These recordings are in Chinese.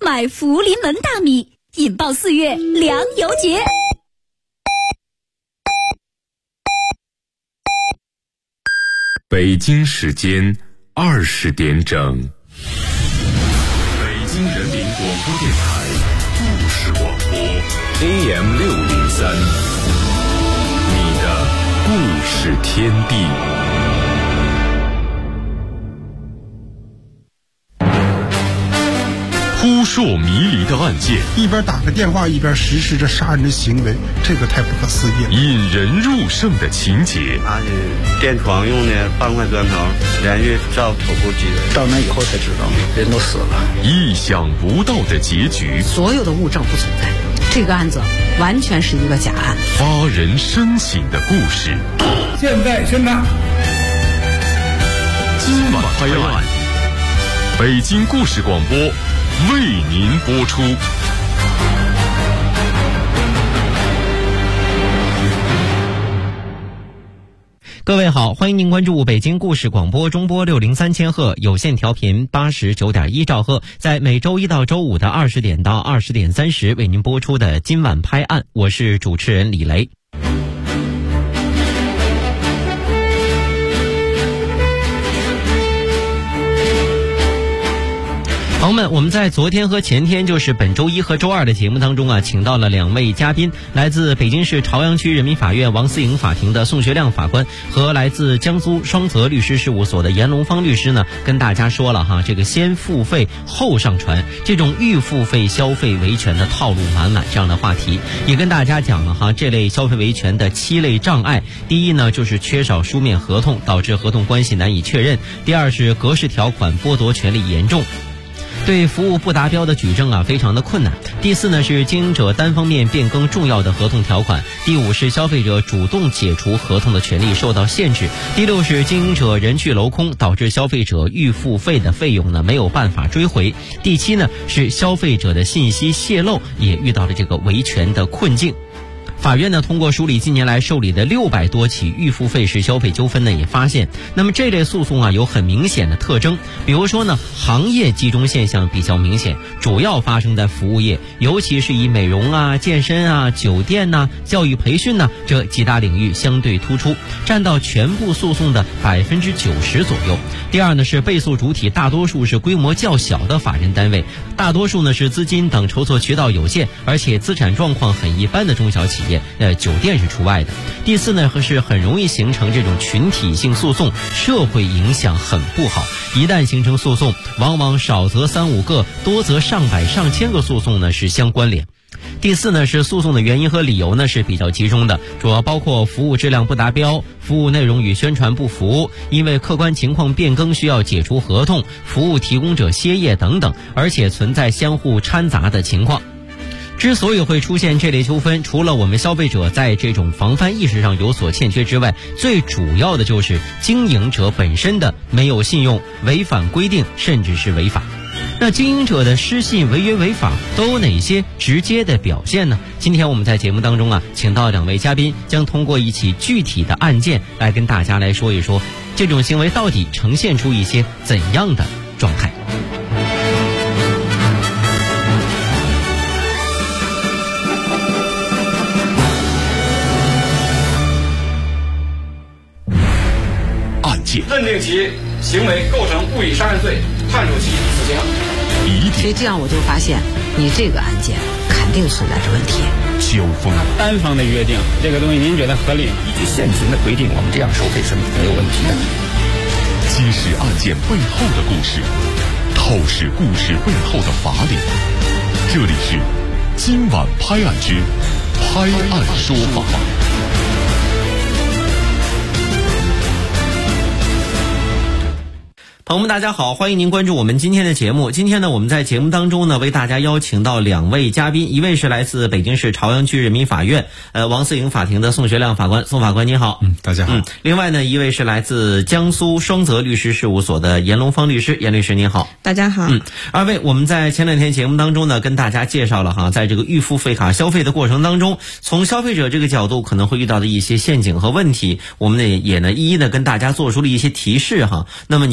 买福临门大米，引爆4月粮油节。 北京时间20点整，北京人民广播电台故事广播 AM603，你的故事天地。扑朔迷离的案件， 一边打个电话一边实施着杀人的行为，这个太不可思议了。 引人入胜的情节， 拿去电窗用的半块砖头连续照头部击人， 到那以后才知道人都死了。 意想不到的结局， 所有的物证不存在，这个案子完全是一个假案。 发人深省的故事， 现在宣判， 今晚拍案，北京故事广播为您播出。 各位好，欢迎您关注北京故事广播中波603千赫有线调频89.1兆赫，在每周一到周五的20点到20点30为您播出的今晚拍案，我是主持人李雷。朋友们，我们在昨天和前天，就是本周一和周二的节目当中请到了2位嘉宾，来自北京市朝阳区人民法院王思颖法庭的宋学亮法官和来自江苏双泽律师事务所的严龙芳律师呢，跟大家说了这个先付费后上传这种预付费消费维权的套路满满这样的话题，也跟大家讲了这类消费维权的7类障碍。第一呢，就是缺少书面合同，导致合同关系难以确认；第二是格式条款剥夺权利严重，对服务不达标的举证非常的困难；第四呢，是经营者单方面变更重要的合同条款；第五是消费者主动解除合同的权利受到限制；第六是经营者人去楼空，导致消费者预付费的费用没有办法追回；第七呢，是消费者的信息泄露也遇到了这个维权的困境。法院呢，通过梳理近年来受理的600多起预付费式消费纠纷呢，也发现，那么这类诉讼有很明显的特征。比如说呢，行业集中现象比较明显，主要发生在服务业，尤其是以美容健身酒店教育培训这几大领域相对突出，占到全部诉讼的90%左右。第二呢，是被诉主体大多数是规模较小的法人单位，大多数呢是资金等筹措渠道有限，而且资产状况很一般的中小企业。酒店是除外的。第四呢，是很容易形成这种群体性诉讼，社会影响很不好。一旦形成诉讼，往往少则3、5个，多则上百上千个诉讼是相关联。第四呢，是诉讼的原因和理由是比较集中的，主要包括服务质量不达标、服务内容与宣传不符、因为客观情况变更需要解除合同、服务提供者歇业等等，而且存在相互掺杂的情况。之所以会出现这类纠纷，除了我们消费者在这种防范意识上有所欠缺之外，最主要的就是经营者本身的没有信用、违反规定，甚至是违法。那经营者的失信、违约、违法都有哪些直接的表现呢？今天我们在节目当中请到2位嘉宾，将通过一起具体的案件来跟大家来说一说，这种行为到底呈现出一些怎样的状态。 认定其行为构成故意杀人罪，判处其死刑。 所以这样我就发现，你这个案件肯定存在着问题。 纠纷单方的约定，这个东西您觉得合理吗？ 依据现行的规定，我们这样收费是没有问题的。 揭示案件背后的故事，透视故事背后的法理。这里是今晚拍案之拍案说法。 朋友们大家好，欢迎您关注我们今天的节目。今天呢，我们在节目当中呢，为大家邀请到2位嘉宾，一位是来自北京市朝阳区人民法院王思颖法庭的宋学亮法官，宋法官您好。 大家好。 另外呢，一位是来自江苏双泽律师事务所的严龙芳律师，严律师您好。 大家好。 2位，我们在前2天节目当中呢，跟大家介绍了在这个预付费卡消费的过程当中，从消费者这个角度可能会遇到的一些陷阱和问题，我们也一一的跟大家做出了一些提示那么您在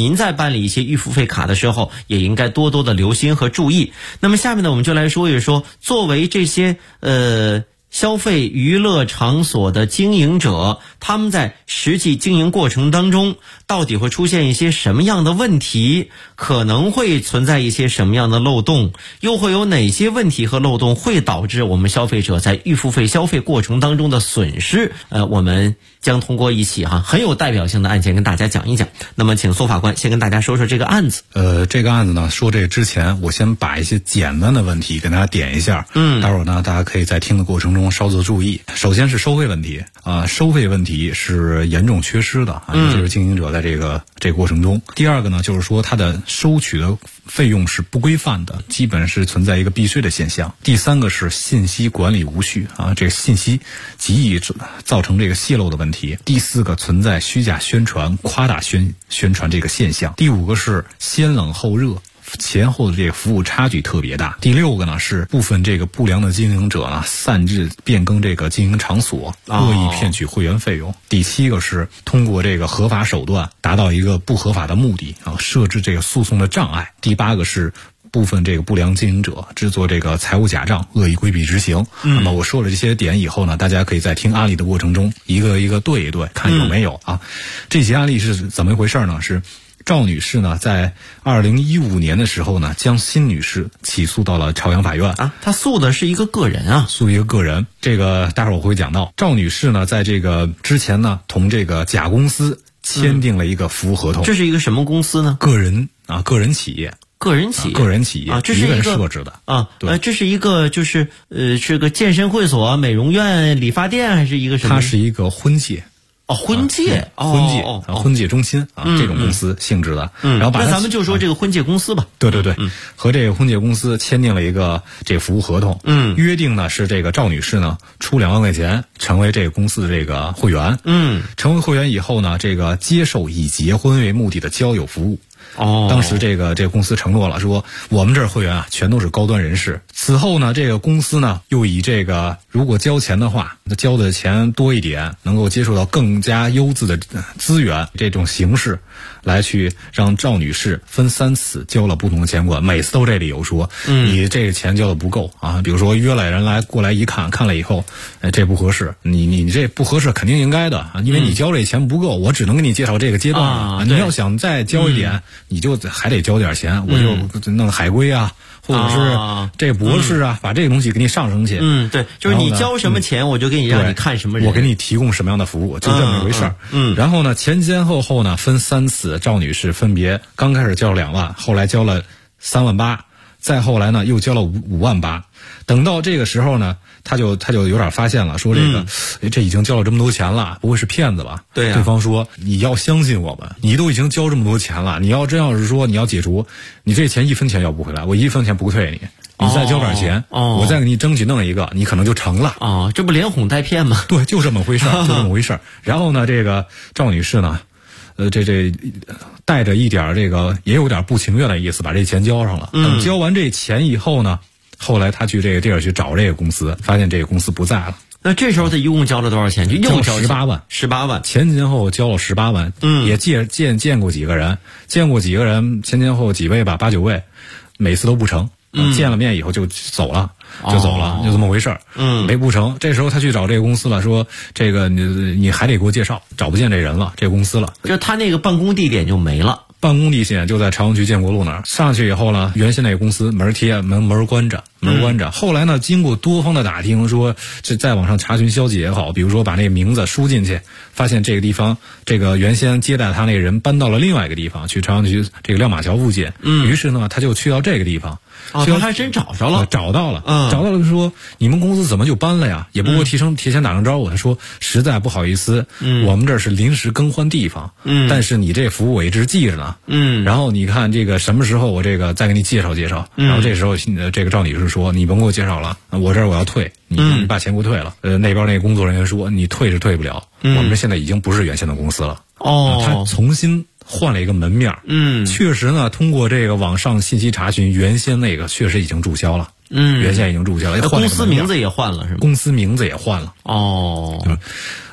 办理一些预付费卡的时候，也应该多多的留心和注意。那么下面呢，我们就来说一说，作为这些消费娱乐场所的经营者，他们在实际经营过程当中到底会出现一些什么样的问题，可能会存在一些什么样的漏洞，又会有哪些问题和漏洞会导致我们消费者在预付费消费过程当中的损失。我们将通过一起很有代表性的案件跟大家讲一讲。那么请苏法官先跟大家说说这个案子。 这个案子呢，说这之前我先把一些简单的问题跟大家点一下，待会儿呢大家可以在听的过程中稍作注意。首先是收费问题收费问题是严重缺失的尤其是经营者在这个过程中。第二个呢，就是说它的收取的费用是不规范的，基本是存在一个避税的现象。第三个是信息管理无序这个信息极易造成这个泄露的问题。第四个存在虚假宣传、夸大宣传这个现象。第五个是先冷后热，前后的这个服务差距特别大。第六个呢是部分这个不良的经营者呢擅自变更这个经营场所，恶意骗取会员费用。第七个是通过这个合法手段达到一个不合法的目的设置这个诉讼的障碍。第八个是部分这个不良经营者制作这个财务假账，恶意规避执行。那么我说了这些点以后呢，大家可以在听案例的过程中一个一个对一对，看有没有这些案例是怎么一回事呢？是赵女士呢，在2015年的时候呢，将辛女士起诉到了朝阳法院她诉的是一个个人诉一个个人。这个待会儿我会讲到。赵女士呢，在这个之前呢，同这个甲公司签订了一个服务合同。 这是一个什么公司呢？ 个人企业。 个人企业这是一个人设置的对，这是一个是个健身会所、美容院、理发店，还是一个什么？ 它是一个婚介。 婚介中心这种公司性质的。然后那咱们就说这个婚介公司吧。 对，和这个婚介公司签订了一个这服务合同。约定呢是这个赵女士呢出2万块钱成为这个公司的这个会员。成为会员以后呢，这个接受以结婚为目的的交友服务。当时这个公司承诺了，说我们这儿会员全都是高端人士。此后呢，这个公司呢又以这个如果交钱的话，交的钱多一点，能够接触到更加优质的资源，这种形式来去让赵女士分3次交了不同的钱款，每次都这理由说你这个钱交的不够比如说约了人过来一看了以后这不合适，你这不合适肯定应该的因为你交这钱不够，我只能给你介绍这个阶段你要想再交一点你就还得交点钱，我就弄海归或者是这博士把这个东西给你上升去。 对，就是你交什么钱我就给你让你看什么人， 我给你提供什么样的服务，就这么一回事儿。然后呢，前后呢分3次，赵女士分别刚开始交了2万，后来交了3万8，再后来呢又交了5万8。等到这个时候呢，他就有点发现了，说这已经交了这么多钱了，不会是骗子吧？ 对对方说你要相信我们，你都已经交这么多钱了，你要真要是说你要解除，你这钱1分钱要不回来，我1分钱不退你再交点钱我再给你争取弄一个，你可能就成了这不连哄带骗吗？ 对，就这么回事然后呢，这个赵女士呢这带着一点也有点不情愿的意思，把这钱交上了。等交完这钱以后呢，后来他去这个地儿去找这个公司，发现这个公司不在了。 那这时候他一共交了多少钱？就又交 18万 ，18万， 前后交了18万。也见过几个人，前后几位吧，8、9位，每次都不成。见了面以后就走了，就这么回事儿。没不成。这时候他去找这个公司了，说这个你还得给我介绍，找不见这人了，这个公司了。 就他那个办公地点就没了。 办公地点就在朝阳区建国路那儿。上去以后呢，原先那个公司门关着。后来呢，经过多方的打听，说这在网上查询消息也好，比如说把那个名字输进去，发现这个地方这个原先接待他那个人搬到了另外一个地方，去朝阳区这个亮马桥附近。于是呢，他就去到这个地方。 他还真找到了， 找到了，说你们公司怎么就搬了呀？也不给我提前打声招呼。他说实在不好意思，我们这是临时更换地方，但是你这服务我一直记着呢。然后你看这个什么时候我这个再给你介绍介绍。然后这时候这个赵女士说你甭给我介绍了，我这儿我要退，你把钱给我退了。那边那个工作人员说你退是退不了，我们这现在已经不是原先的公司了。他重新换了一个门面。确实呢，通过这个网上信息查询，原先那个确实已经注销了。原先已经注销了， 公司名字也换了是吗？ 公司名字也换了。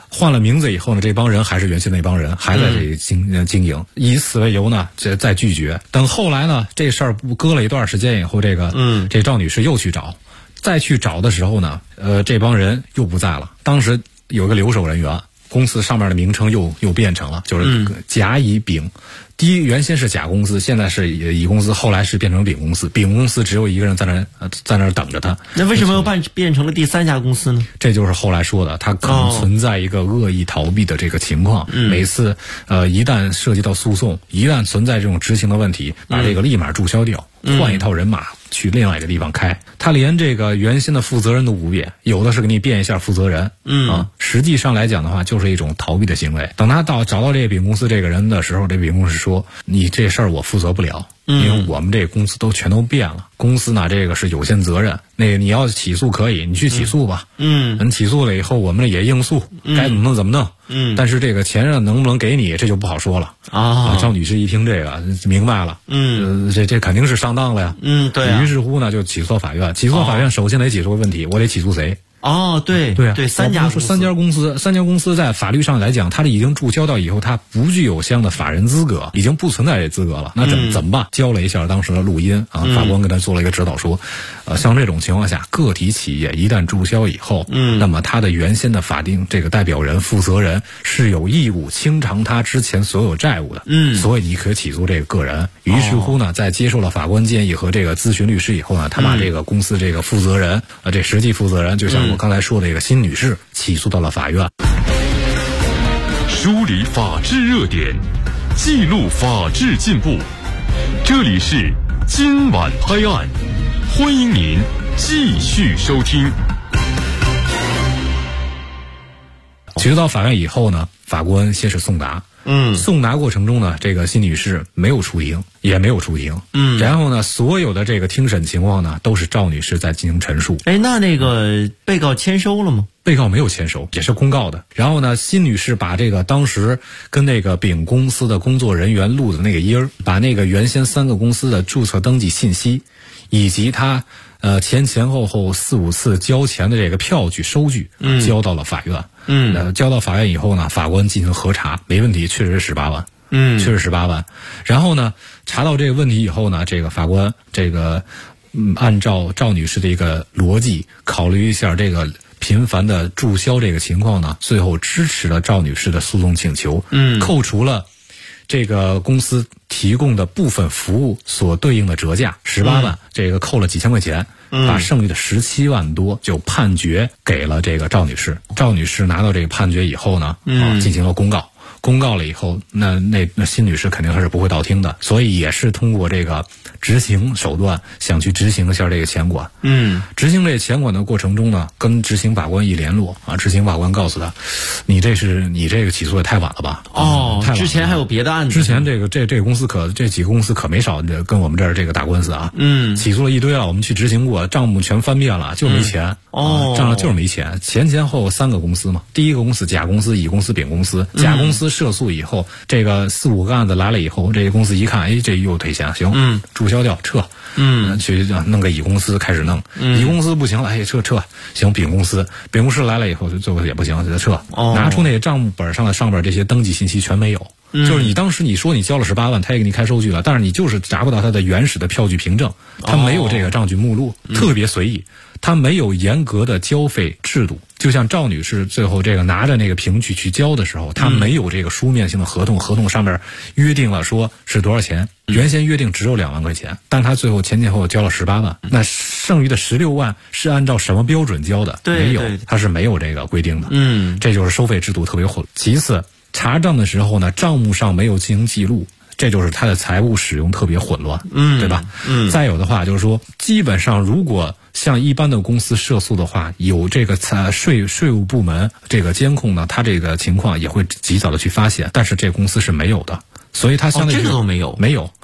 换了名字以后呢，这帮人还是原先那帮人，还在这经营，以此为由呢，再拒绝。等后来呢，这事儿搁了一段时间以后，这赵女士又去找，再去找的时候呢，这帮人又不在了。当时有个留守人员，公司上面的名称又变成了，就是甲乙丙。第一，原先是甲公司，现在是乙公司，后来是变成丙公司。丙公司只有一个人在那儿等着他。 那为什么又变成了第三家公司呢？ 这就是后来说的，它可能存在一个恶意逃避的这个情况。每次一旦涉及到诉讼，一旦存在这种执行的问题，把这个立马注销掉，换一套人马去另外一个地方开。他连这个原先的负责人都不变，有的是给你变一下负责人。实际上来讲的话，就是一种逃避的行为。等他找到这个丙公司这个人的时候，这丙公司说：“你这事儿我负责不了，因为我们这个公司全都变了。公司呢，这个是有限责任，那个你要起诉可以，你去起诉吧。人起诉了以后，我们也应诉，该怎么弄怎么弄。但是这个钱能不能给你，这就不好说了。”赵女士一听这个明白了，这肯定是上当了呀。 对。 于是乎呢，就起诉法院。起诉法院首先得解决问题，我得起诉谁？ 对，三家公司在法律上来讲，它已经注销掉以后，它不具有相应的法人资格，已经不存在这资格了。那怎么办？交了一下当时的录音啊，法官给他做了一个指导，说，像这种情况下，个体企业一旦注销以后，那么他的原先的法定这个代表人、负责人是有义务清偿他之前所有债务的。所以你可以起诉这个个人。于是乎呢，在接受了法官建议和这个咨询律师以后呢，他把这个公司这个负责人，这实际负责人，就像我刚才说的这个辛女士，起诉到了法院。 梳理法治热点，记录法治进步。这里是今晚拍案，欢迎您继续收听。 起诉到法院以后呢，法官先是送达。送达过程中呢，这个辛女士没有出庭，也没有出庭。然后呢，所有的这个听审情况呢，都是赵女士在进行陈述。 那个被告签收了吗？ 被告没有签收，也是公告的。然后呢，辛女士把这个当时跟那个丙公司的工作人员录的那个音儿，把那个原先3个公司的注册登记信息，以及他前后4、5次交钱的这个票据、收据，交到了法院。交到法院以后呢，法官进行核查，没问题，确实是18万。确实18万。然后呢，查到这个问题以后呢，这个法官按照赵女士的一个逻辑，考虑一下这个频繁的注销这个情况呢，最后支持了赵女士的诉讼请求。扣除了这个公司提供的部分服务所对应的折价18万，这个扣了几千块钱，把剩余的17万多就判决给了这个赵女士。赵女士拿到这个判决以后呢，进行了公告。公告了以后，那辛女士肯定还是不会道听的，所以也是通过这个执行手段想去执行一下这个钱款。执行这个钱款的过程中呢，跟执行法官一联络啊，执行法官告诉他，你这个起诉也太晚了吧？太晚了。 之前还有别的案子。 之前这个公司这几个公司可没少跟我们这儿这个打官司啊。起诉了一堆了，我们去执行过，账目全翻遍了，就是没钱。账上就是没钱。前后3个公司嘛，第一个公司甲公司、乙公司、丙公司。甲公司涉诉以后，这个4、5个案子来了以后，这个公司一看，这又退钱，行，注销掉，撤。去弄个乙公司开始弄，乙公司不行了，撤，行，丙公司来了以后，最后也不行，就撤。拿出那个账目本上边这些登记信息全没有。就是你当时你说你交了18万，他也给你开收据了，但是你就是查不到他的原始的票据凭证，他没有这个账据目录，特别随意，他没有严格的交费制度。就像赵女士最后这个拿着那个凭据去交的时候，她没有这个书面性的合同，合同上面约定了说是多少钱，原先约定只有2万块钱，但她最后前后交了18万，那剩余的16万是按照什么标准交的？没有，她是没有这个规定的。这就是收费制度特别混。其次，查账的时候呢，账目上没有进行记录，这就是他的财务使用特别混乱，对吧？再有的话就是说，基本上如果像一般的公司涉诉的话，有这个税务部门这个监控呢，他这个情况也会及早的去发现，但是这个公司是没有的，所以他相当于这个都没有。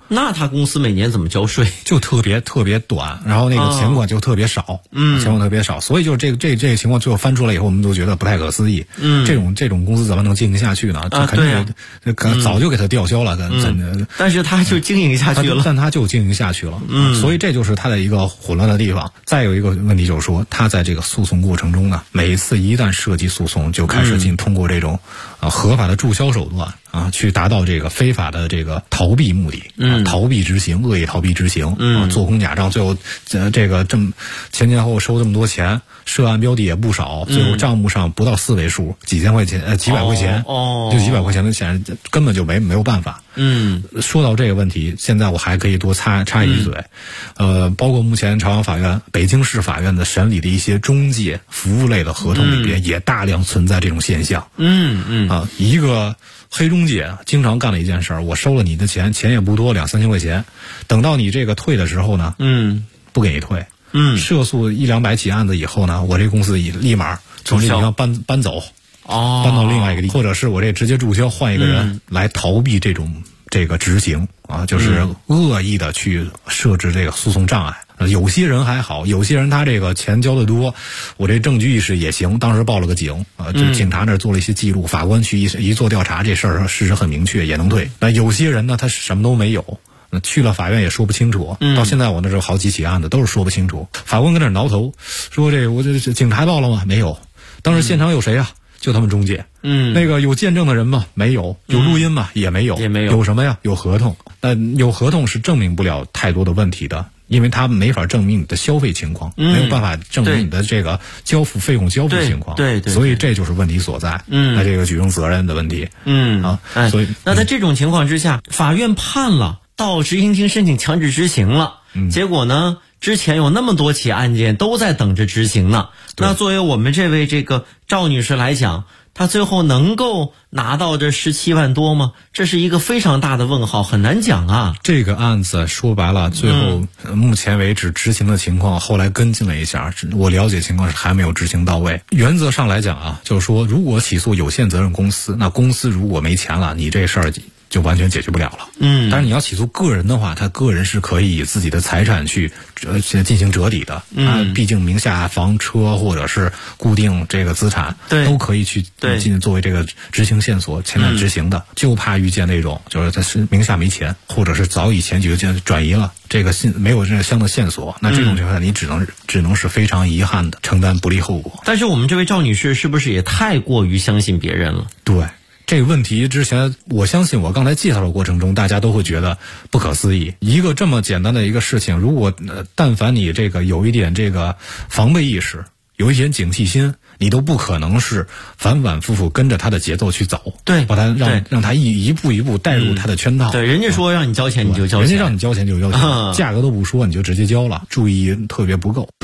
那他公司每年怎么交税？ 就特别短，然后那个钱款就特别少，钱款特别少，所以就是这个情况最后翻出来以后，我们都觉得不太可思议。这种公司怎么能经营下去呢？这肯定早就给他吊销了。 但是他就经营下去了， 但他就经营下去了。所以这就是他的一个混乱的地方。再有一个问题就是说，他在这个诉讼过程中呢，每一次一旦涉及诉讼，就开始通过这种合法的注销手段去达到这个非法的这个逃避目的，逃避执行，恶意逃避执行，做空假账，最后这个前后收这么多钱，涉案标的也不少，最后账目上不到4位数，几千块钱，几百块钱，就几百块钱的钱，根本就没有办法。说到这个问题，现在我还可以多插一嘴，包括目前朝阳法院、北京市法院的审理的一些中介服务类的合同里边，也大量存在这种现象。一个黑中介经常干了一件事儿，我收了你的钱也不多，2-3千块钱，等到你这个退的时候呢，不给你退。涉诉100-200起案子以后呢，我这公司立马从这地方搬走，搬到另外一个地方，或者是我这直接注销，换一个人来逃避这个执行就是恶意的去设置这个诉讼障碍。有些人还好，有些人他这个钱交得多，我这证据意识也行，当时报了个警，就警察那儿做了一些记录，法官去一做调查，这事儿事实很明确，也能退。那有些人呢，他什么都没有。去了法院也说不清楚，到现在我那时候好几起案子都是说不清楚。法官跟那儿挠头，说我这警察报了吗？没有。当时现场有谁啊？就他们中介。那个有见证的人吗？没有。有录音吗？也没有。有什么呀？有合同。有合同是证明不了太多的问题的，因为他没法证明你的消费情况，没有办法证明你的这个费用交付情况。对，所以这就是问题所在。那这个举证责任的问题。所以那在这种情况之下，法院判了。到执行庭申请强制执行了，结果呢，之前有那么多起案件都在等着执行呢。那作为我们这位这个赵女士来讲，她最后能够拿到这17万多吗？这是一个非常大的问号，很难讲啊。 这个案子说白了，最后目前为止执行的情况，后来跟进了一下，我了解情况是还没有执行到位。原则上来讲就是说，如果起诉有限责任公司，那公司如果没钱了，你这事儿就完全解决不了了。但是你要起诉个人的话，他个人是可以以自己的财产去进行折抵的。毕竟名下房车或者是固定这个资产，都可以去作为这个执行线索前来执行的。就怕遇见那种就是他是名下没钱，或者是早以前就转移了这个没有这个相的线索，那这种情况下你只能是非常遗憾的承担不利后果。 但是我们这位赵女士是不是也太过于相信别人了？ 对。这个问题之前，我相信我刚才介绍的过程中，大家都会觉得不可思议。一个这么简单的一个事情，如果但凡你这个有一点这个防备意识，有一点警惕心，你都不可能是反反复复跟着他的节奏去走， 对， 把他让他一步一步带入他的圈套。 对，人家说让你交钱你就交钱， 人家让你交钱就交钱，价格都不说你就直接交了，注意特别不够。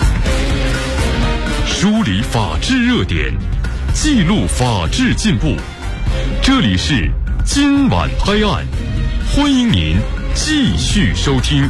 梳理法治热点，记录法治进步。这里是今晚拍案，欢迎您继续收听。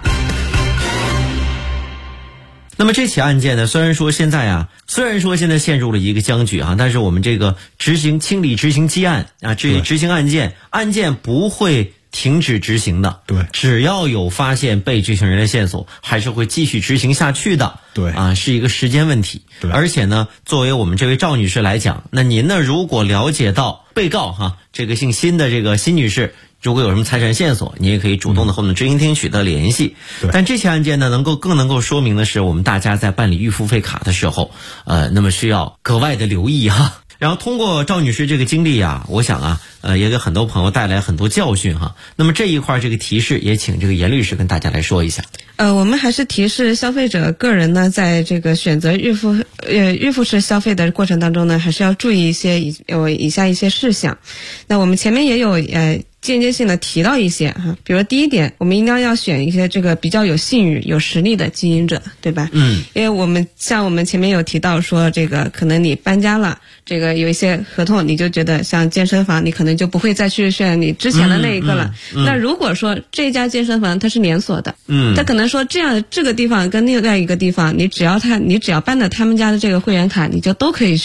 那么这起案件呢，虽然说现在陷入了一个僵局但是我们这个清理执行积案执行案件不会停止执行的。 对， 只要有发现被执行人的线索，还是会继续执行下去的。 对是一个时间问题。 对， 而且呢，作为我们这位赵女士来讲，那您呢，如果了解到被告这个姓辛的这个辛女士如果有什么财产线索，你也可以主动的和我们执行厅取得联系。但这起案件呢，更能够说明的是，我们大家在办理预付费卡的时候，那么需要格外的留意然后通过赵女士这个经历我想也给很多朋友带来很多教训那么这一块这个提示，也请这个严律师跟大家来说一下。 我们还是提示消费者个人呢，在这个选择预付式消费的过程当中呢，还是要注意以下一些事项。那我们前面也有间接性的提到一些比如第一点，我们应当要选一些这个比较有信誉、有实力的经营者，对吧？因为我们前面有提到说，这个可能你搬家了，这个有一些合同，你就觉得像健身房，你可能就不会再去选你之前的那一个了。那如果说这家健身房它是连锁的，它可能说这个地方跟另外一个地方，你只要办的他们家的这个会员卡，你就都可以去。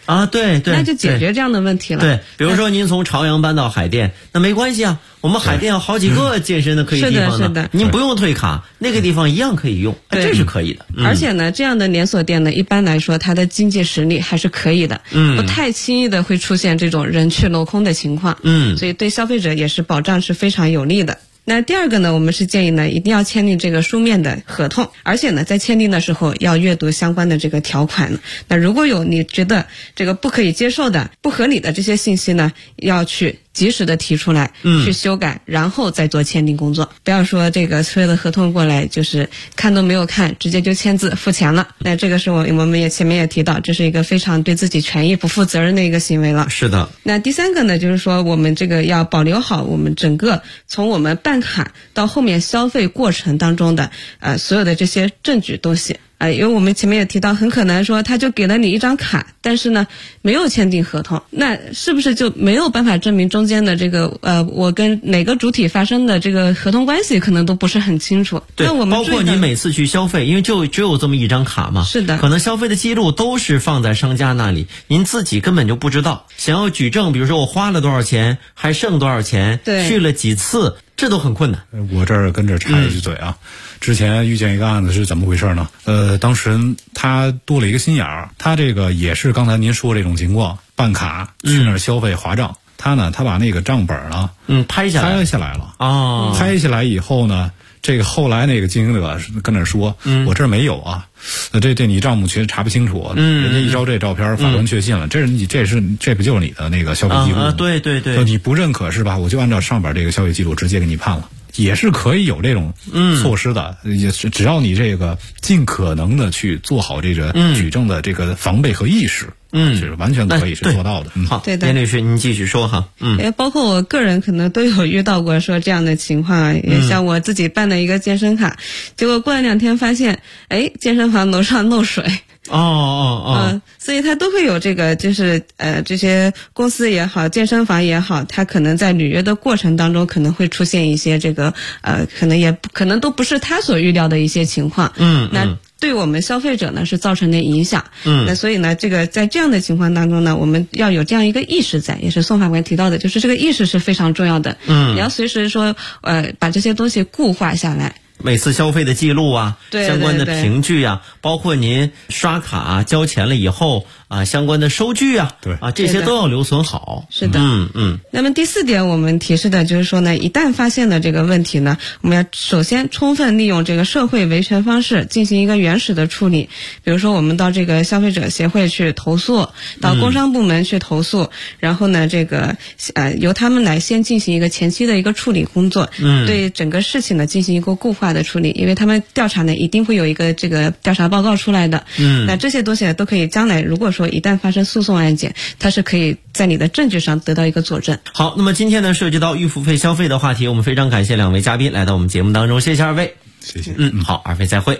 啊，对对， 那就解决这样的问题了。 对，比如说您从朝阳搬到海淀，那没关系啊，我们海淀有好几个健身的可以地方是的， 您不用退卡，那个地方一样可以用，这是可以的。 而且呢，这样的连锁店呢，一般来说它的经济实力还是可以的，不太轻易的会出现这种人去楼空的情况，所以对消费者也是保障是非常有利的。那第二个呢，我们是建议呢，一定要签订这个书面的合同，而且呢，在签订的时候要阅读相关的这个条款。那如果有你觉得这个不可以接受的、不合理的这些信息呢，要去及时的提出来，去修改，然后再做签订工作。不要说这个所有的合同过来就是看都没有看，直接就签字付钱了。那这个是我们也前面也提到，这是一个非常对自己权益不负责任的一个行为了。 是的。 那第三个呢，就是说我们这个要保留好我们整个从我们办卡到后面消费过程当中的所有的这些证据东西。因为我们前面也提到，很可能说他就给了你一张卡，但是呢没有签订合同，那是不是就没有办法证明中间的这个我跟哪个主体发生的这个合同关系可能都不是很清楚。 对， 那我们包括你每次去消费，因为就只有这么一张卡嘛， 是的， 可能消费的记录都是放在商家那里，您自己根本就不知道。想要举证，比如说我花了多少钱，还剩多少钱， 对， 去了几次，这都很困难。 我这儿跟这插一句嘴啊，之前遇见一个案子是怎么回事呢？当事人他多了一个心眼儿，他这个也是刚才您说这种情况，办卡去那儿消费划账，他把那个账本呢， 拍下来了哦，拍下来以后呢，这个后来那个经营者跟那说，我这儿没有啊，这你账目确实查不清楚，人家一照这照片，法官确信了，这不就是你的那个消费记录吗？ 对对对， 你不认可是吧？我就按照上边这个消费记录直接给你判了。也是可以有这种措施的，也是只要你这个尽可能的去做好这个举证的这个防备和意识，是完全可以是做到的。 好， 对的， 严律师您继续说哈。 包括我个人可能都有遇到过说这样的情况，也像我自己办的一个健身卡，结果过了2天发现，健身房楼上漏水。所以它都会有这个，就是这些公司也好，健身房也好，它可能在履约的过程当中可能会出现一些这个可能都不是他所预料的一些情况。那对我们消费者呢是造成的影响。那所以呢，这个在这样的情况当中呢，我们要有这样一个意识在，也是宋法官提到的，就是这个意识是非常重要的。你要随时说把这些东西固化下来。 每次消费的记录啊，相关的凭据啊，包括您刷卡交钱了以后相关的收据啊， 对这些都要留存好。 是的，那么第4点，我们提示的就是说呢，一旦发现了这个问题呢，我们要首先充分利用这个社会维权方式进行一个原始的处理。比如说，我们到这个消费者协会去投诉，到工商部门去投诉，然后呢，这个由他们来先进行一个前期的一个处理工作，对整个事情呢进行一个固化的处理，因为他们调查呢一定会有一个这个调查报告出来的。那这些东西呢都可以将来如果说一旦发生诉讼案件，它是可以在你的证据上得到一个佐证。 好，那么今天呢涉及到预付费消费的话题，我们非常感谢2位嘉宾来到我们节目当中，谢谢2位。 谢谢。 好，2位再会。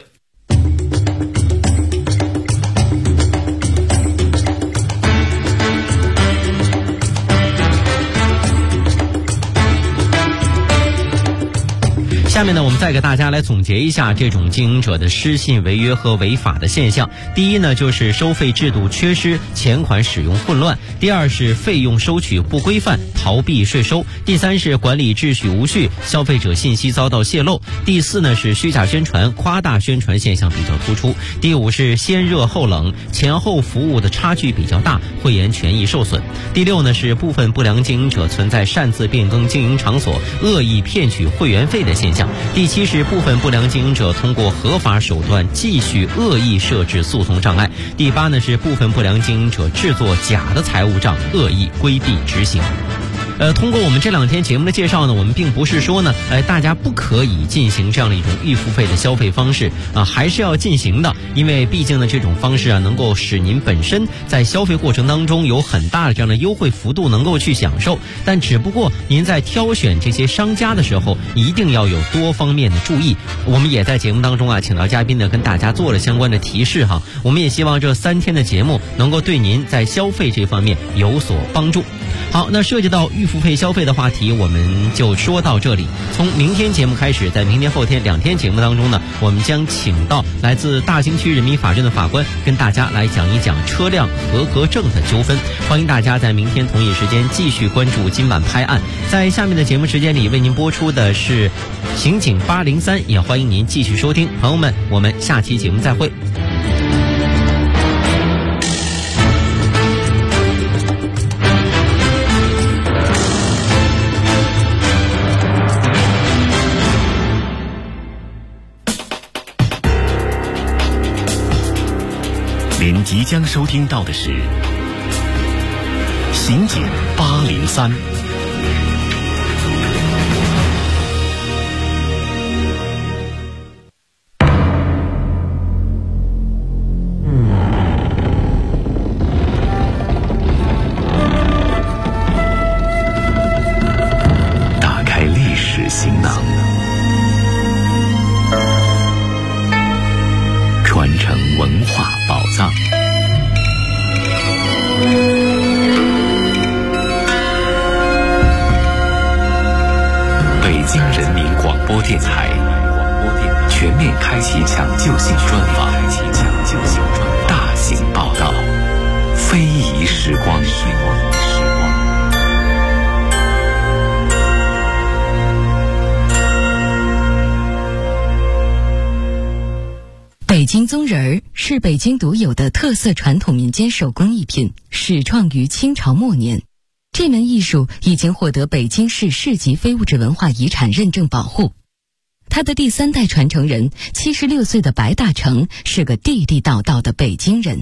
下面呢，我们再给大家来总结一下这种经营者的失信、违约和违法的现象。第一呢，就是收费制度缺失，钱款使用混乱；第二是费用收取不规范，逃避税收；第三是管理秩序无序，消费者信息遭到泄露；第四呢是虚假宣传、夸大宣传现象比较突出；第五是先热后冷，前后服务的差距比较大，会员权益受损；第六呢是部分不良经营者存在擅自变更经营场所、恶意骗取会员费的现象；第七是部分不良经营者通过合法手段继续恶意设置诉讼障碍；第八呢是部分不良经营者制作假的财务账，恶意规避执行。通过我们这2天节目的介绍呢，我们并不是说呢，大家不可以进行这样的一种预付费的消费方式还是要进行的，因为毕竟呢，这种方式能够使您本身在消费过程当中有很大的这样的优惠幅度能够去享受，但只不过您在挑选这些商家的时候，一定要有多方面的注意。我们也在节目当中请到嘉宾呢，跟大家做了相关的提示哈。我们也希望这3天的节目能够对您在消费这方面有所帮助。好，那涉及到预预付费消费的话题我们就说到这里。从明天节目开始，在明天后天2天节目当中呢，我们将请到来自大兴区人民法院的法官，跟大家来讲一讲车辆合格证的纠纷。欢迎大家在明天同一时间继续关注今晚拍案。在下面的节目时间里，为您播出的是刑警803，也欢迎您继续收听。朋友们，我们下期节目再会。 您即将收听到的是刑警803。打开历史行囊，传承文化宝藏。北京人民广播电台全面开启抢救性专访，大型报道，非遗时光。 北京宗人儿是北京独有的特色传统民间手工艺品，始创于清朝末年。这门艺术已经获得北京市市级非物质文化遗产认证保护。他的第3代传承人76岁的白大成是个地地道道的北京人。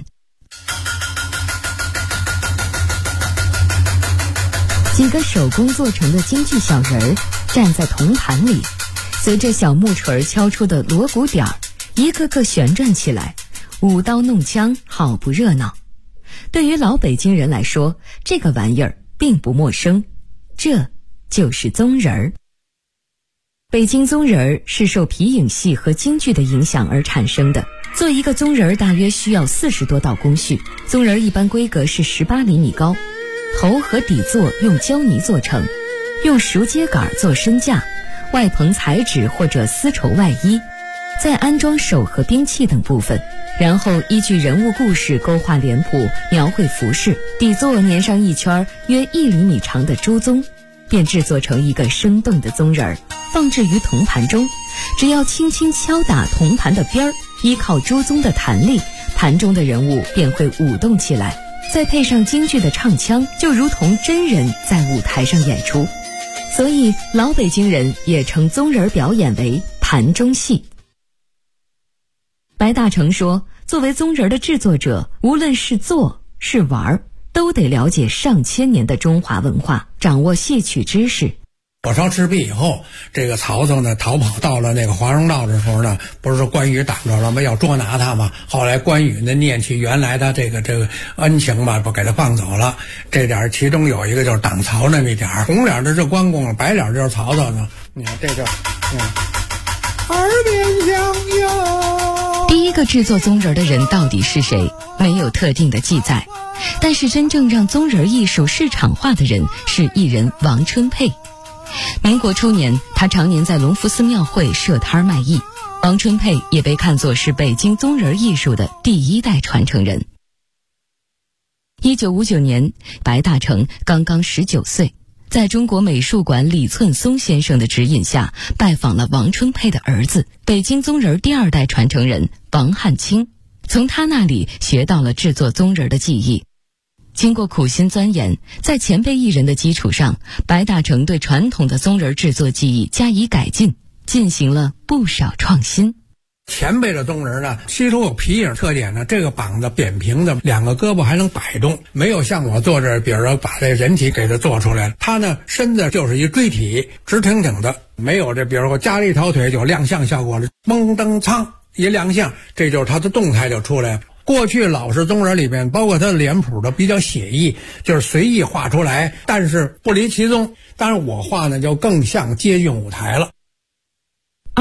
几个手工做成的京剧小人儿站在铜盘里，随着小木锤敲出的锣鼓点儿，一个个旋转起来，舞刀弄枪，好不热闹。对于老北京人来说，这个玩意儿并不陌生，这就是宗人儿。北京宗人儿是受皮影戏和京剧的影响而产生的。做一个宗人儿大约需要40多道工序，宗人儿一般规格是18厘米高，头和底座用胶泥做成，用熟秸秆做身架，外棚彩纸或者丝绸外衣，再安装手和兵器等部分，然后依据人物故事勾画脸谱，描绘服饰，底座粘上一圈约1厘米长的猪鬃，便制作成一个生动的宗人儿，放置于铜盘中。只要轻轻敲打铜盘的边儿，依靠猪鬃的弹力，盘中的人物便会舞动起来，再配上京剧的唱腔，就如同真人在舞台上演出。所以老北京人也称宗人表演为盘中戏。白大成说，作为宗人的制作者，无论是做是玩，都得了解上千年的中华文化，掌握戏曲知识。 火烧赤壁以后，这个曹操呢逃跑到了那个华容道的时候呢，不是说关羽挡着了吗？要捉拿他嘛。后来关羽呢念起原来他这个恩情嘛，不给他放走了。这点其中有一个就是挡曹那么一点，红脸的是关公，白脸就是曹操呢。你看这就耳边响哟。 第一个制作宗人的人到底是谁？没有特定的记载。但是真正让宗人艺术市场化的人是艺人王春佩。民国初年，他常年在隆福寺庙会设摊卖艺。王春佩也被看作是北京宗人艺术的第1代传承人。1959年，白大成刚刚19岁，在中国美术馆李寸松先生的指引下，拜访了王春佩的儿子，北京宗人第2代传承人王汉卿，从他那里学到了制作宗人的技艺。经过苦心钻研，在前辈艺人的基础上，白大成对传统的宗人制作技艺加以改进，进行了不少创新。 前辈的宗人呢，其中有皮影特点呢，这个膀子扁平的，2个胳膊还能摆动，没有像我做这，比如说把这人体给它做出来，他呢身子就是一锥体，直挺挺的，没有这比如说夹了一条腿就亮相效果了，蒙登苍一亮相，这就是他的动态就出来了。过去老式宗人里面，包括他的脸谱都比较写意，就是随意画出来，但是不离其宗。当然我画呢就更像接近舞台了。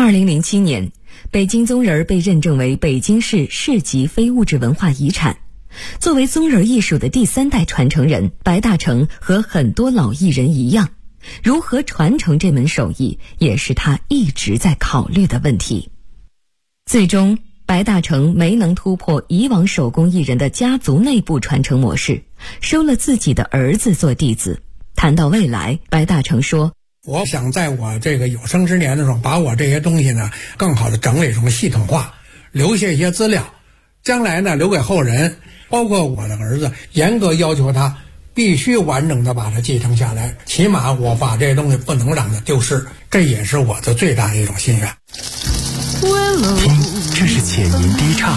2007年，北京宗人被认证为北京市市级非物质文化遗产。 作为宗人艺术的第3代传承人，白大成和很多老艺人一样，如何传承这门手艺也是他一直在考虑的问题。最终白大成没能突破以往手工艺人的家族内部传承模式，收了自己的儿子做弟子。谈到未来，白大成说， 我想在我这个有生之年的时候，把我这些东西呢更好的整理成系统化，留下一些资料，将来呢留给后人，包括我的儿子，严格要求他必须完整的把它继承下来，起码我把这些东西不能让它丢失，这也是我的最大的一种心愿。 听，这是浅吟低唱；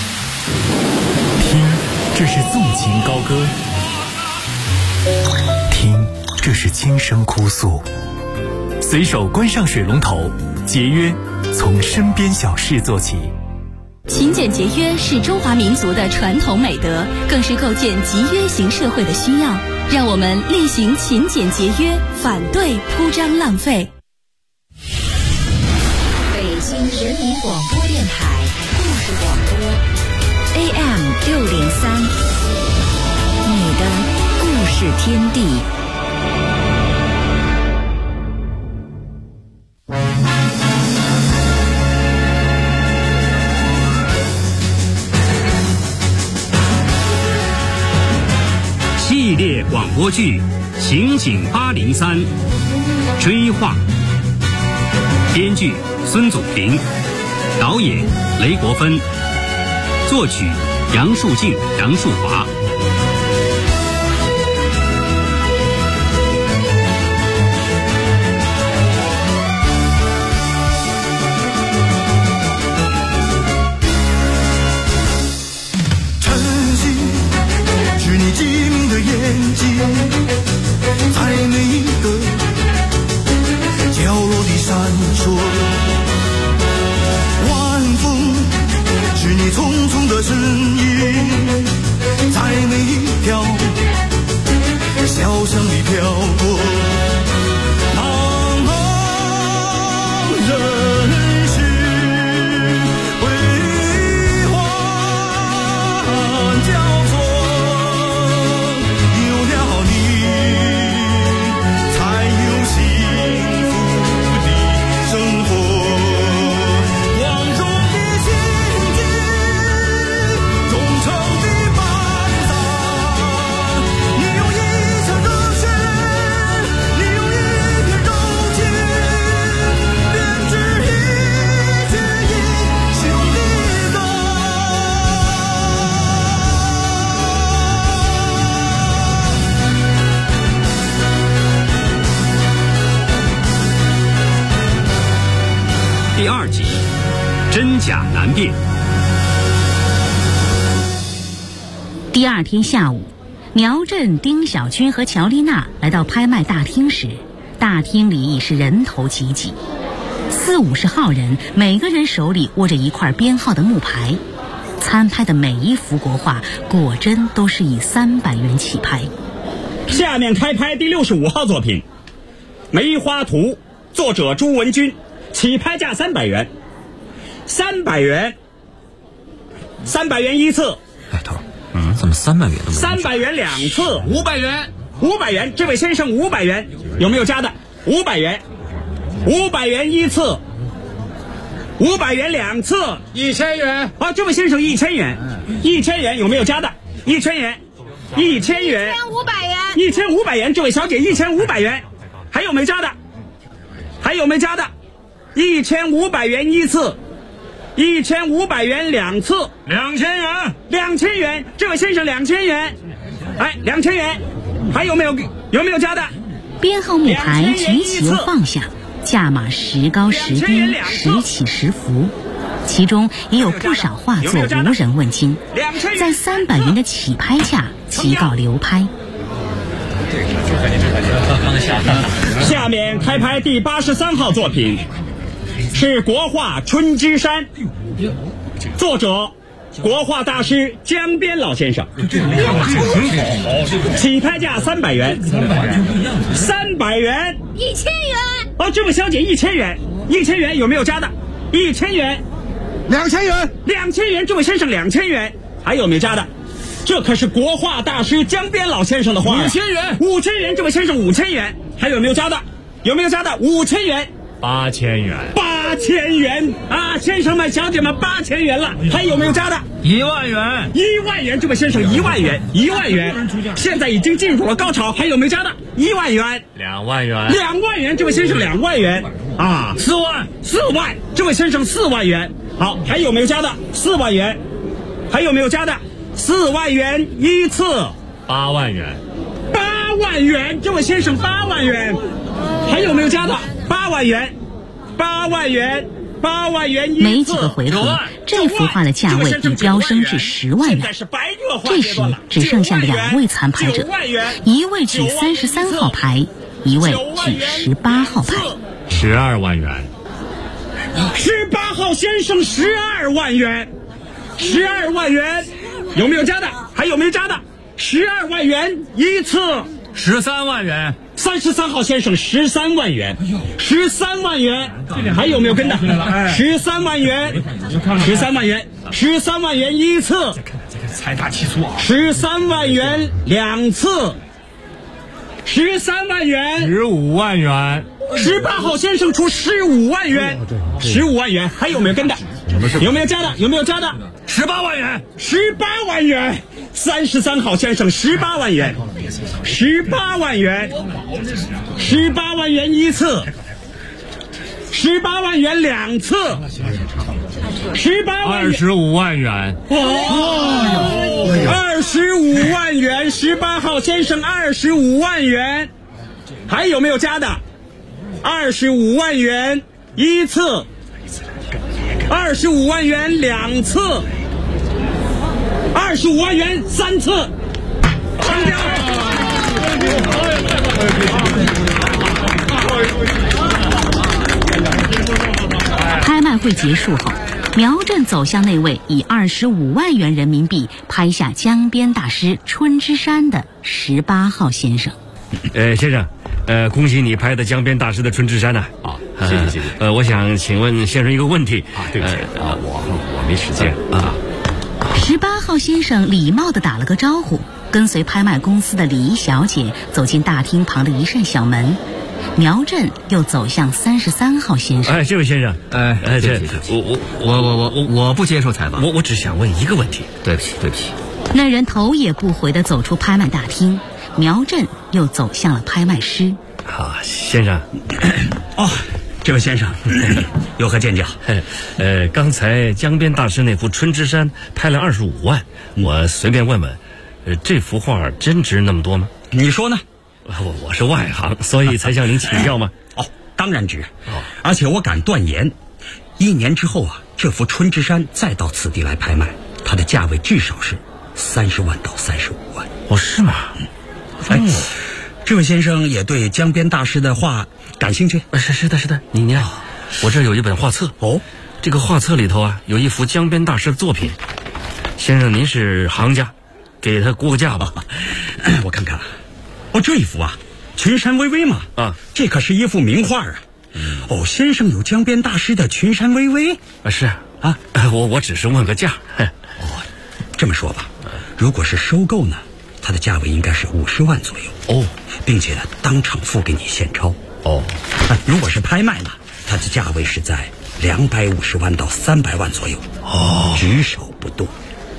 听，这是纵情高歌；听，这是轻声哭诉。随手关上水龙头，节约从身边小事做起。 勤俭节约是中华民族的传统美德，更是构建集约型社会的需要。让我们厉行勤俭节约，反对铺张浪费。 北京人民广播电台故事广播 AM603，你的故事天地。 系列广播剧《刑警803》，追话，编剧孙祖平，导演雷国芬，作曲杨树静、杨树华。 在每一个角落里闪烁，晚风是你匆匆的身影，在每一条小巷里飘过。茫茫人世辉煌交错，有了你才有幸福的生活，光荣的前进，忠诚的伴咱，你有一腔热血，你有一片柔情，编织一句英雄的歌。 第2集，真假难辨。 第2天下午，苗振、丁小军和乔丽娜来到拍卖大厅时，大厅里已是人头济济，40-50号人，每个人手里握着一块编号的木牌。参拍的每一幅国画果真都是以300元起拍。 下面开拍第65号作品《梅花图》，作者朱文军，起拍价300元。300元，300元一次。 哎，头，怎么300元 ？300元2次，500元，500元。这位先生500元，有没有加的？500元，500元一次，500元2次，1000元。啊，这位先生1000元，1000元有没有加的？1000元，1000元，1500元，1500元。这位小姐1500元，还有没加的？还有没加的？1500元一次，1500元2次，2000元，2000元。这位先生2000元，哎，2000元，还有没有加的？ 编号木牌举起又放下，价码时高时低，时起时伏，其中也有不少画作无人问津，在300元的起拍价即告流拍。 下面开拍第83号作品，是国画《春之山》，作者国画大师江边老先生，起拍价300元，300元 ，1000元。 哦，这位小姐1000元，1000元有没有加的？1000元，2000元，2000元。这位先生2000元，还有没有加的这可是国画大师江边老先生的画 ，5000元 ，5000元，这位先生5000元，还有没有加的？有没有加的？5000元 ，8000元 ，8000元啊，先生们、小姐们，8000元了，还有没有加的 ？1万元 ，1万元，这位先生1万元，1万元，现在已经进入了高潮，还有没有加的？1万元 ，2万元 ，2万元，这位先生2万元啊 ，4万 ，4万，这位先生4万元，好，还有没有加的？4万元，还有没有加的？4万元一次 ，8万元 ，8万元，这位先生8万元，还有没有加的？8万元，8万元，8万元一次。 没几个回合，这幅画的价位已飙升至10万元。这时只剩下2位参牌者，一位举33号牌，一位举18号牌。 12万元 ，18号先生12万元，12万元，有没有加的？还有没有加的？12万元一次 ，13万元。 33号先生13万元，13万元，还有没有跟的？13万元，13万元，13万元一次， 财大气粗啊 ！13万元2次，13万元 ，15万元。 18号先生出15万元，15万元，还有没有跟的？有没有加的？有没有加的 ？18万元 ，18万元。33号先生18万元，18万元，18万元一次，18万元2次，18万元 ，25万元。 哇，25万元，18号先生25万元，还有没有加的？25万元一次，25万元2次，25万元3次，成交。 拍卖会结束后，苗震走向那位以25万元人民币拍下江边大师春之山的18号先生。 先生，恭喜你拍的江边大师的春之山呐！ 啊，谢谢。 我想请问先生一个问题。 对不起，我没时间啊。 18号先生礼貌地打了个招呼，跟随拍卖公司的礼仪小姐走进大厅旁的一扇小门。苗震又走向33号先生。 这位先生， 我不接受采访。 我只想问一个问题。 对不起。 那人头也不回地走出拍卖大厅，苗震又走向了拍卖师。 先生， 这位先生有何见教？ 刚才江边大师那幅春之山拍了25万，我随便问问，这幅画真值那么多吗？ 你说呢？ 我是外行，所以才向您请教吗？ 当然值。而且我敢断言，1年之后啊，这幅春之山再到此地来拍卖，它的价位至少是30万到35万。 是吗？ 这位先生也对江边大师的画感兴趣？ 是的，你看，我这有一本画册。这个画册里头啊，有一幅江边大师的作品。先生，您是行家，给他估个价吧。 我看看。这一幅啊，群山巍巍嘛，这可是一幅名画啊。先生有江边大师的群山巍巍？ 是啊，我只是问个价。 这么说吧，如果是收购呢，它的价位应该是50万左右。并且呢，当场付给你现钞。如果是拍卖呢，它的价位是在250万到300万左右。只手不动。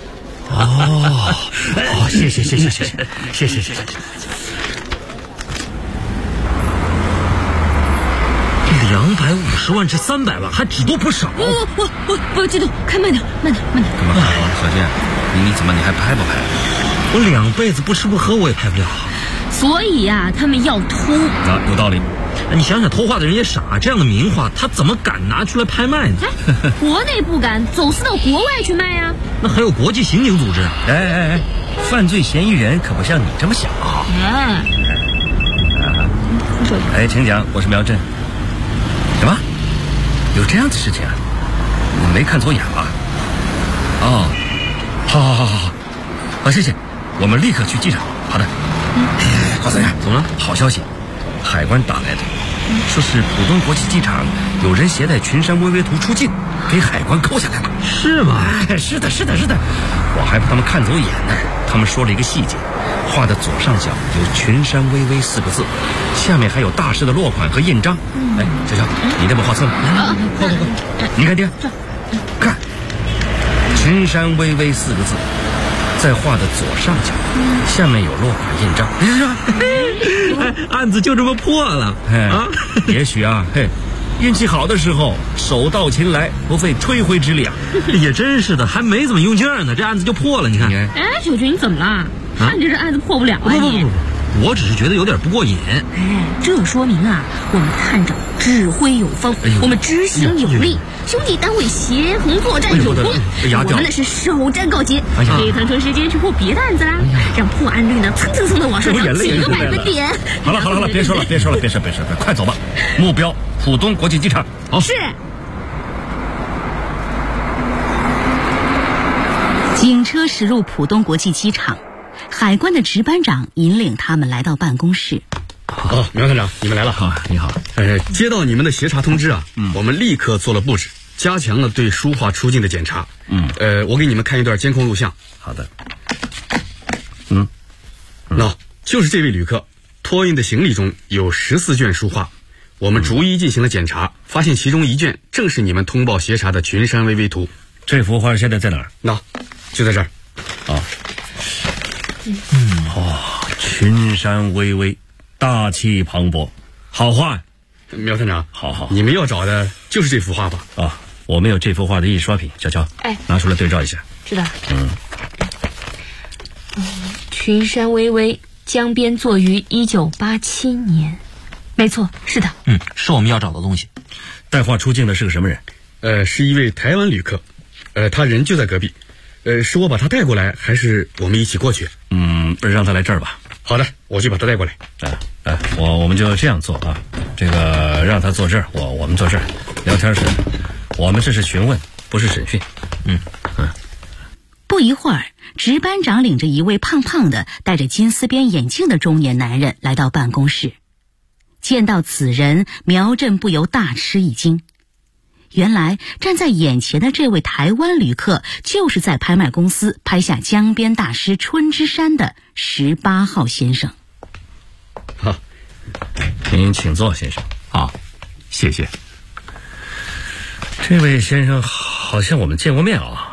谢谢。250万至300万，还只多不少。 不激动，开慢点。干嘛？ 小健，你怎么你还拍不拍？ 我2辈子不吃不喝我也拍不了。 所以呀，他们要偷。 有道理。你想想，偷画的人也傻，这样的名画他怎么敢拿出来拍卖呢？ 国内不敢，走私到国外去卖呀。 那还有国际刑警组织。 犯罪嫌疑人可不像你这么想啊。请讲，我是苗震。什么？有这样的事情啊？你没看走眼吧？好，谢谢，我们立刻去机场。好的。高三呀，怎么了？好消息，海关打来的，说是浦东国际机场有人携带群山巍巍图出境，给海关扣下来了。 是吗？ 是的，我还把他们看走眼呢。 他们说了一个细节，画的左上角有群山巍巍4个字，下面还有大师的落款和印章。哎，小乔，你那本画册呢？快，你看爹，看，群山巍巍4个字，在画的左上角，下面有落款印章。 案子就这么破了啊！ 也许啊，运气好的时候，手到擒来，不费吹灰之力啊！ 也真是的，还没怎么用劲儿呢，这案子就破了。你看， 哎，小军，你怎么了？看着这案子破不了啊！ 不，我只是觉得有点不过瘾。 哎，这说明啊，我们探长指挥有方，我们执行有力，兄弟单位协同作战有功，我们那是首战告捷，可以腾出时间去破别的案子啦，让破案率呢蹭蹭蹭的往上涨几个百分点。 好了，别说了，快走吧！目标浦东国际机场。 好，是。警车驶入浦东国际机场，海关的值班长引领他们来到办公室。 苗探长，你们来了。 好，你好。 接到你们的协查通知啊，我们立刻做了布置，加强了对书画出境的检查。我给你们看一段监控录像。 好的。 就是这位旅客托运的行李中有14卷书画，我们逐一进行了检查，发现其中1卷正是你们通报协查的群山巍巍图。 这幅画现在在哪儿？ 就在这儿。 群山巍巍，大气磅礴，好画。 苗探长， 好， 你们要找的就是这幅画吧？ 我们有这幅画的印刷品，小乔，拿出来对照一下。 知道。群山巍巍，江边作于1987年，没错，是的。 是我们要找的东西。 带画出境的是个什么人？ 是一位台湾旅客，他人就在隔壁。是我把他带过来，还是我们一起过去？ 让他来这儿吧。 好的，我去把他带过来。 我们就这样做啊。这个让他坐这儿，我们坐这儿聊天时，我们这是询问，不是审讯。 不一会儿，值班长领着一位胖胖的、戴着金丝边眼镜的中年男人来到办公室。见到此人，苗振不由大吃一惊。原来站在眼前的这位台湾旅客，就是在拍卖公司拍下江边大师春之山的18号先生。 好，您请坐，先生。 好，谢谢。 这位先生好像我们见过面啊。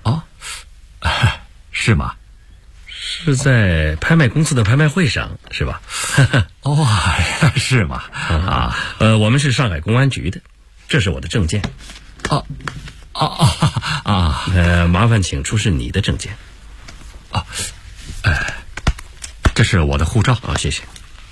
是吗？ 是在拍卖公司的拍卖会上，是吧？ 是吗？ 我们是上海公安局的，这是我的证件。麻烦请出示你的证件。 这是我的护照。 谢谢。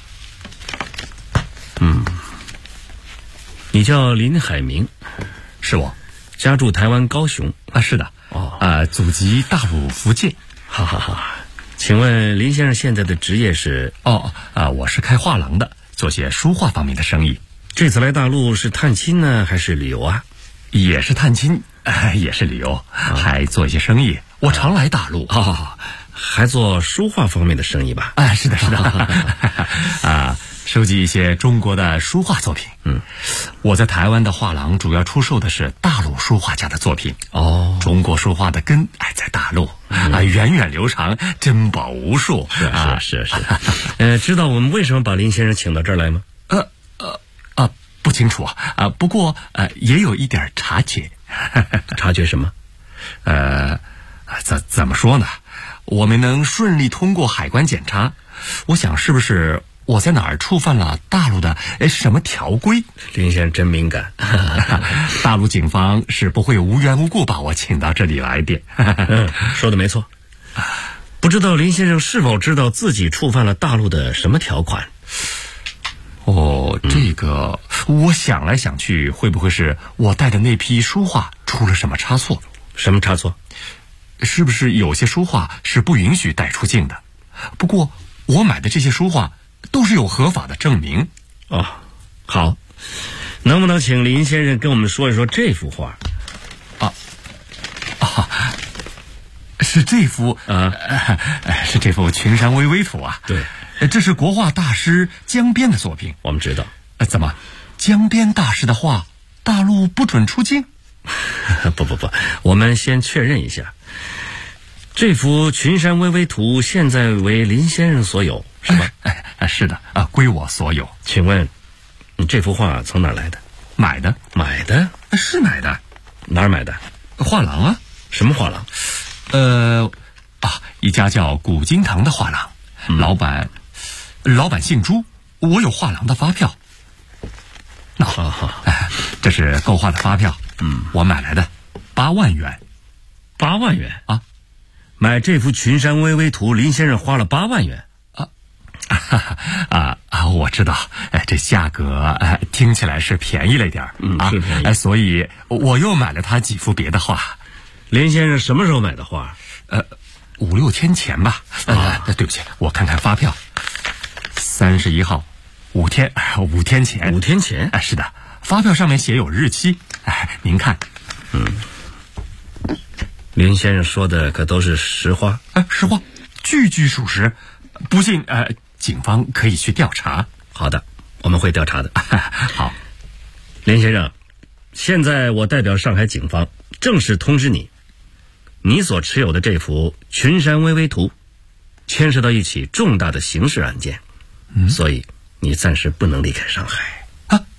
你叫林海明？ 是我， 家住台湾高雄。 是的。祖籍大陆福建。 好，请问林先生现在的职业是？ 我是开画廊的，做些书画方面的生意。 这次来大陆是探亲呢，还是旅游啊？ 也是探亲，也是旅游，还做一些生意。我常来大陆。 还做书画方面的生意吧？ 是的。收集一些中国的书画作品。我在台湾的画廊主要出售的是大陆书画家的作品。中国书画的根在大陆，源远流长，珍宝无数。 是。知道我们为什么把林先生请到这儿来吗？ 不清楚不过也有一点察觉。 察觉什么？ 怎么说呢？我们能顺利通过海关检查，我想是不是我在哪儿触犯了大陆的什么条规？ 林先生真敏感。 大陆警方是不会无缘无故把我请到这里来的。 说的没错。不知道林先生是否知道自己触犯了大陆的什么条款？ 这个我想来想去，会不会是我带的那批书画出了什么差错？ 什么差错？ 是不是有些书画是不允许带出境的？不过我买的这些书画都是有合法的证明。 好，能不能请林先生跟我们说一说这幅画？ 是这幅是这幅群山巍巍图啊。 对， 这是国画大师江边的作品。 我们知道。 怎么江边大师的画大陆不准出境？ 不，我们先确认一下， 这幅群山巍巍图现在为林先生所有，是吧？ 是的，归我所有。 请问，你这幅画从哪来的？ 买的。 买的？ 是买的。 哪儿买的？ 画廊啊。 什么画廊？ 一家叫古今堂的画廊，老板姓朱，我有画廊的发票。这是购画的发票，我买来的，8万元。 8万元啊！ 买这幅群山巍巍图，林先生花了8万元。 我知道，这价格听起来是便宜了一点是便宜， 所以我又买了他几幅别的画。 林先生什么时候买的画 ？5、6天前吧。对不起，我看看发票，31号，5天前。 5天前？ 是的，发票上面写有日期。您看， 林先生说的可都是实话？ 实话，句句属实。不信，警方可以去调查。 好的，我们会调查的。 好， 林先生，现在我代表上海警方正式通知你，你所持有的这幅群山巍巍图牵涉到一起重大的刑事案件，所以你暂时不能离开上海。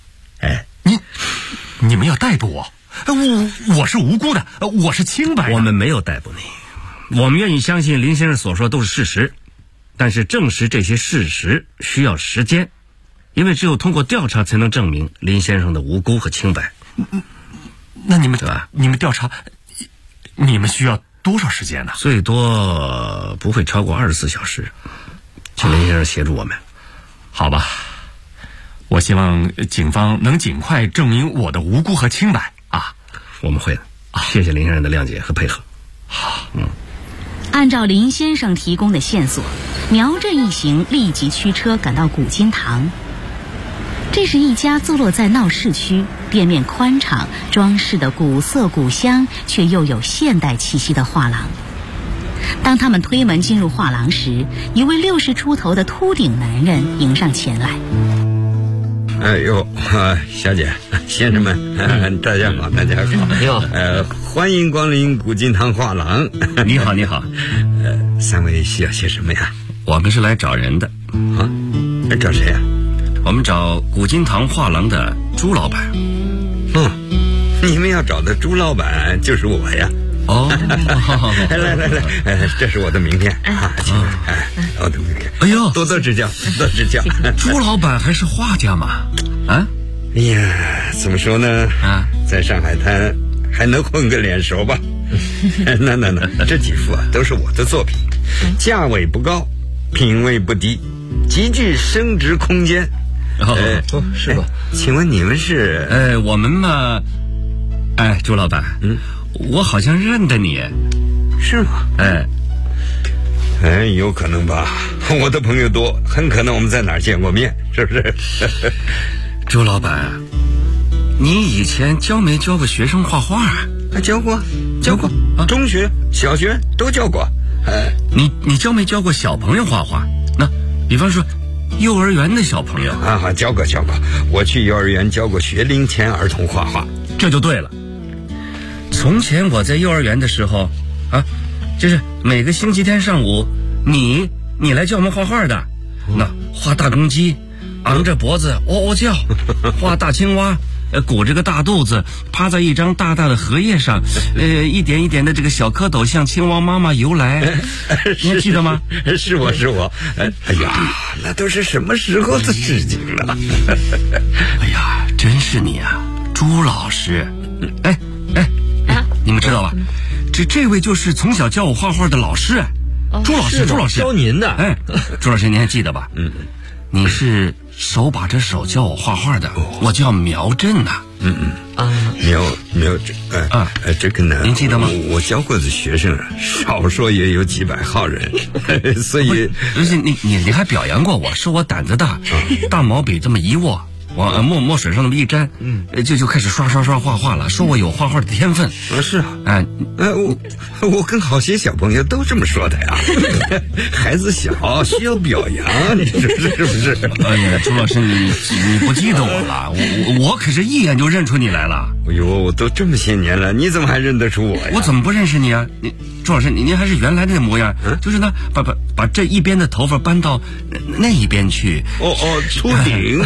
你们要逮捕我？我是无辜的，我是清白的。 我们没有逮捕你，我们愿意相信林先生所说的都是事实，但是证实这些事实需要时间，因为只有通过调查才能证明林先生的无辜和清白。 那你们调查，你们需要多少时间呢？ 最多不会超过24小时，请林先生协助我们。 好吧，我希望警方能尽快证明我的无辜和清白啊！ 我们会的，谢谢林先生的谅解和配合。 好， 按照林先生提供的线索，苗振一行立即驱车赶到古今堂。这是一家坐落在闹市区、店面宽敞、装饰的古色古香却又有现代气息的画廊。当他们推门进入画廊时，一位60出头的秃顶男人迎上前来。 小姐、先生们，大家好，大家好。 你好， 欢迎光临古今堂画廊。 你好，你好。 三位需要些什么呀？ 我们是来找人的。 找谁呀？ 我们找古今堂画廊的朱老板。 你们要找的朱老板就是我呀。来，这是我的名片我的名片。 哎呦， 多多指教，多指教。 朱老板还是画家嘛？ 哎呀，怎么说呢？在上海滩还能混个脸熟吧？那，这几幅都是我的作品，价位不高，品味不低，极具升值空间。 是吧？ 请问你们是？ 我们嘛，朱老板，我好像认得你。 是吗？有可能吧，我的朋友多，很可能我们在哪儿见过面，是不是？ 朱老板，你以前教没教过学生画画？ 教过，中学、小学都教过。 你教没教过小朋友画画？那比方说幼儿园的小朋友教过。我去幼儿园教过学龄前儿童画画。 这就对了。从前我在幼儿园的时候就是每个星期天上午，你来教我们画画的。那画大公鸡，昂着脖子喔喔叫；画大青蛙，鼓着个大肚子，趴在一张大大的荷叶上，一点一点的这个小蝌蚪向青蛙妈妈游来。你还记得吗？ 是我。哎呀，那都是什么时候的事情了？ 哎呀，真是你啊，朱老师。你们知道吧？这位就是从小教我画画的老师。朱老师教您的。 朱老师您还记得吧？你是手把着手教我画画的，我叫苗振呐。 苗振这个呢， 您记得吗？ 我教过的学生少说也有几百号人，所以而且你还表扬过我，说我胆子大，大毛笔这么一握，往墨水上那么一沾，就开始刷画画了，说我有画画的天分。 是我跟好些小朋友都这么说的呀。孩子小需要表扬，你说是不是？ 哎呀，朱老师，你不记得我了？我可是一眼就认出你来了。 哎呦，都这么些年了，你怎么还认得出我呀？ 我怎么不认识你啊？朱老师，您还是原来那个模样，就是呢，把这一边的头发搬到那一边去。 秃顶。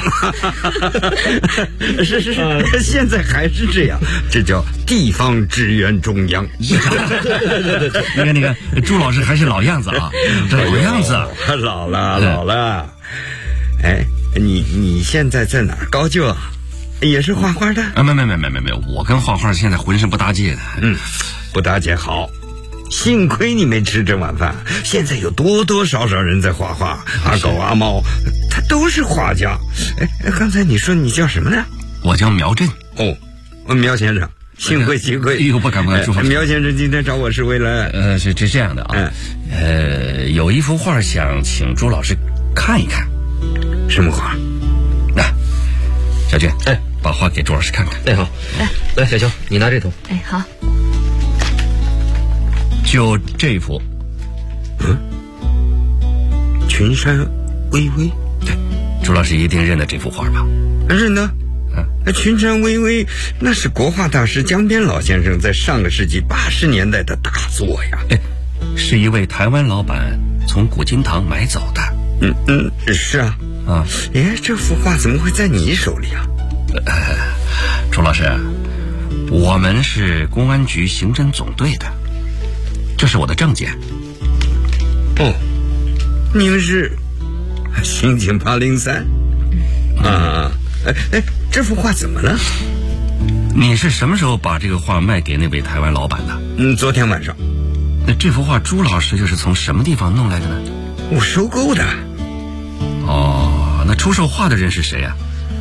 是，现在还是这样，这叫地方支援中央。 你看，朱老师还是老样子啊，这老样子。 老了。哎，你现在在哪儿高就啊？也是画画的？ 没，我跟画画现在浑身不搭界的。 不搭界好，幸亏你没吃这碗饭。现在有多少人在画画，阿狗阿猫，他都是画家。哎，刚才你说你叫什么呢？ 我叫苗振。 苗先生，幸会。 哎呦，不敢，朱老师。 苗先生今天找我是为了是这样的啊。有一幅画想请朱老师看一看。 什么画？ 小娟，把画给朱老师看看。 好。来，小乔，你拿这图。 好。 就这幅。 群山巍巍。 对，朱老师一定认得这幅画吧？ 认得。群山巍巍，那是国画大师江边老先生在上个世纪80年代的大作呀。 是一位台湾老板从古今堂买走的。 是啊。这幅画怎么会在你手里啊？ 朱老师，我们是公安局刑侦总队的，这是我的证件。 你们是刑警803啊？这幅画怎么了？ 你是什么时候把这个画卖给那位台湾老板的？ 昨天晚上。 那这幅画朱老师又是从什么地方弄来的呢？ 我收购的。 那出售画的人是谁呀？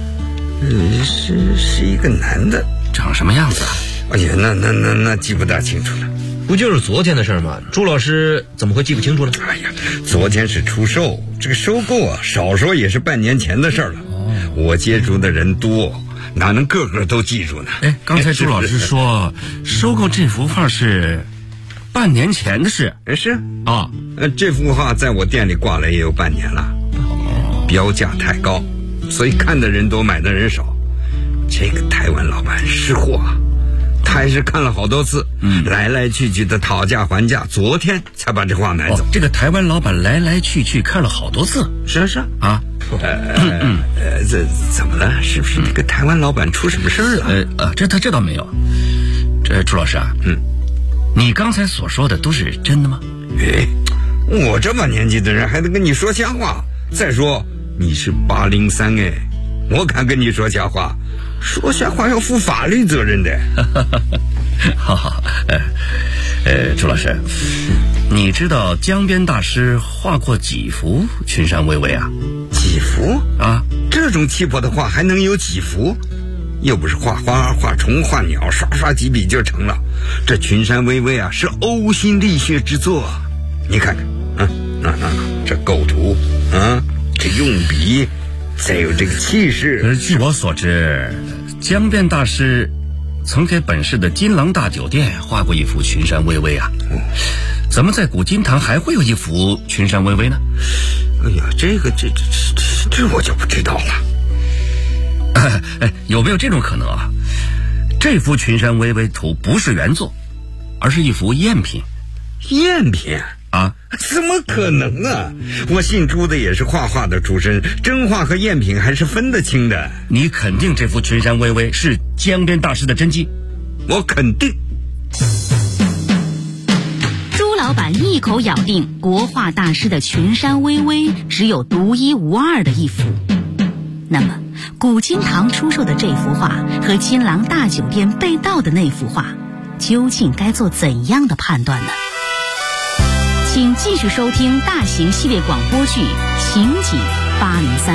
是一个男的。 长什么样子啊？ 哎呀，那记不大清楚了。 不就是昨天的事吗？朱老师怎么会记不清楚呢？ 哎呀，昨天是出售，这个收购啊，少说也是半年前的事了。我接触的人多，哪能个个都记住呢？ 刚才朱老师说收购这幅画是半年前的事。 是啊，这幅画在我店里挂了也有半年了。标价太高，所以看的人多，买的人少。这个台湾老板识货啊，他还是看了好多次，来去的讨价还价，昨天才把这画买走。 这个台湾老板来去看了好多次。 是啊。怎么了？是不是这个台湾老板出什么事儿了？ 这倒没有。这朱老师啊，你刚才所说的都是真的吗？ 我这把年纪的人还得跟你说瞎话。再说你是803，我敢跟你说瞎话，说瞎话要负法律责任的。 好，朱老师，你知道江边大师画过几幅群山巍巍啊？ 几幅啊？ 这种气魄的画还能有几幅？又不是画花、画虫、画鸟，刷几笔就成了。这群山巍巍啊，是呕心沥血之作。你看看，这构图这用笔，再有这个气势。 据我所知，江边大师曾给本市的金廊大酒店画过一幅群山巍巍啊。怎么在古今堂还会有一幅群山巍巍呢？ 哎呀，这我就不知道了。有没有这种可能啊？这幅群山巍巍图不是原作，而是一幅赝品。 赝品啊？ 怎么可能啊？我姓朱的也是画画的出身，真画和赝品还是分得清的。 你肯定这幅群山巍巍是江边大师的真迹？ 我肯定。 朱老板一口咬定国画大师的群山巍巍只有独一无二的一幅。那么古今堂出售的这幅画和金廊大酒店被盗的那幅画，究竟该做怎样的判断呢？请继续收听大型系列广播剧《刑警803》。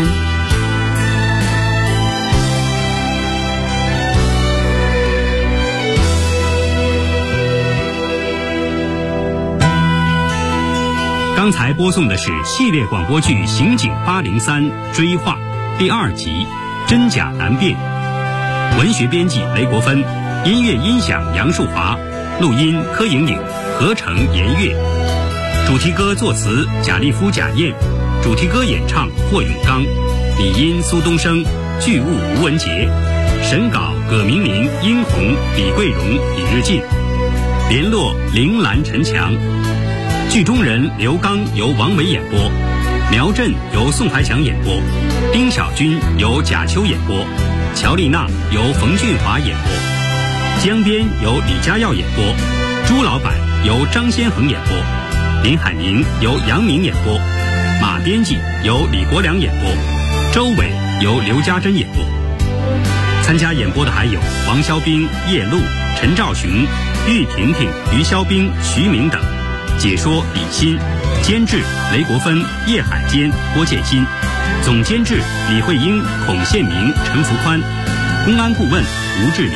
刚才播送的是系列广播剧《刑警803追画》第2集真假难辨，文学编辑雷国芬，音乐音响杨树华，录音柯莹莹，合成严月，主题歌作词贾立夫、贾燕，主题歌演唱霍永刚，拟音苏东升，剧务吴文杰，审稿葛明明、殷红、李桂荣、李日进。联络铃兰、陈强。剧中人刘刚由王维演播，苗震由宋怀强演播，丁小军由贾秋演播，乔丽娜由冯俊华演播，江边由李家耀演播，朱老板由张先恒演播，林海宁由杨明演播，马编辑由李国良演播，周伟由刘家珍演播。参加演播的还有王肖兵、叶璐、陈兆雄、玉婷婷、于肖兵、徐明等。解说李欣，监制雷国芬、叶海坚、郭建新，总监制李慧英、孔宪明、陈福宽，公安顾问吴志林。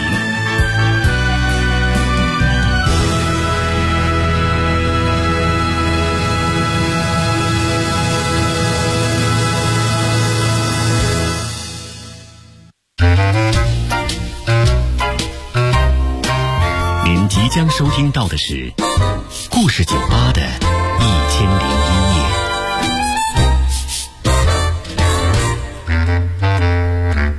您即将收听到的是故事酒吧的1001夜。